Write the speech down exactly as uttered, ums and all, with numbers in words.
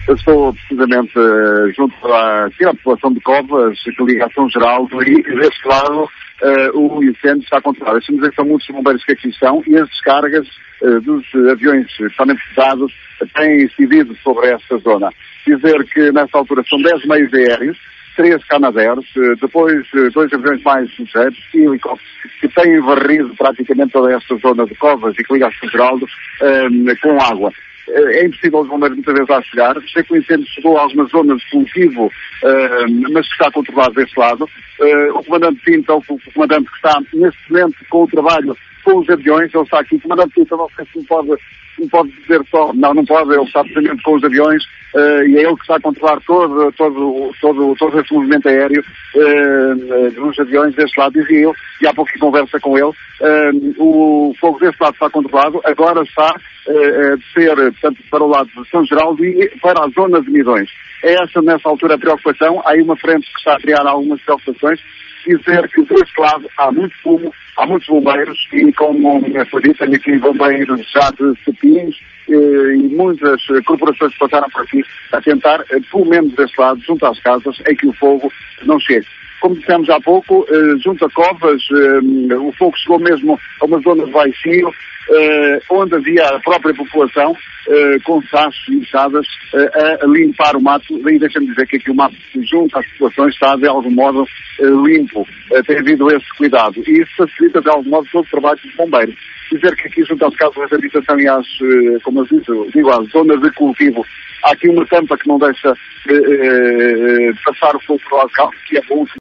Eu estou precisamente uh, junto à, aqui à população de Covas, que liga a São Geraldo, e deste lado uh, o incêndio está controlado. Deixa-me dizer que são muitos bombeiros que aqui estão e as descargas uh, dos aviões totalmente pesados têm incidido sobre esta zona. Dizer que nesta altura são dez meios aéreos, três Canadairs, depois dois aviões mais sujeitos e helicópteros que têm varrido praticamente toda esta zona de Covas e que liga a São Geraldo um, com água. É impossível os bombeiros muitas vezes lá chegar. Sei que o incêndio chegou a algumas zonas de cultivo, uh, mas que está controlado deste lado. Uh, o comandante Pinto, o comandante que está neste momento com o trabalho com os aviões, ele está aqui. O comandante Pinto, não sei se me pode, me pode dizer só, não, não pode, ele está precisamente com os aviões uh, e é ele que está a controlar todo, todo, todo, todo esse movimento aéreo uh, dos aviões deste lado, dizia ele, e há pouco que conversa com ele. Uh, o fogo deste lado está controlado, agora está uh, a descer, portanto, para o lado de São Geraldo e para a zona de Midões. É essa, nessa altura, a preocupação. Há aí uma frente que está a criar algumas preocupações. Dizer que deste lado há muito fumo, há muitos bombeiros e, como foi dito, tenho aqui bombeiros já de Cepins e muitas corporações que passaram por aqui a tentar, pelo menos deste lado, junto às casas, em que o fogo não chegue. Como dissemos há pouco, junto a Covas, o fogo chegou mesmo a uma zona de baixio, onde havia a própria população com sachos e inchadas a limpar o mato. Daí deixa-me dizer que aqui o mato junto às populações está de algum modo limpo. Tem havido esse cuidado e isso facilita de algum modo todo o trabalho dos bombeiros. Dizer que aqui junto às casas de habitação e às, como eu digo, digo, às zonas de cultivo, há aqui uma tampa que não deixa eh, eh, passar o fogo para o local, que é bom.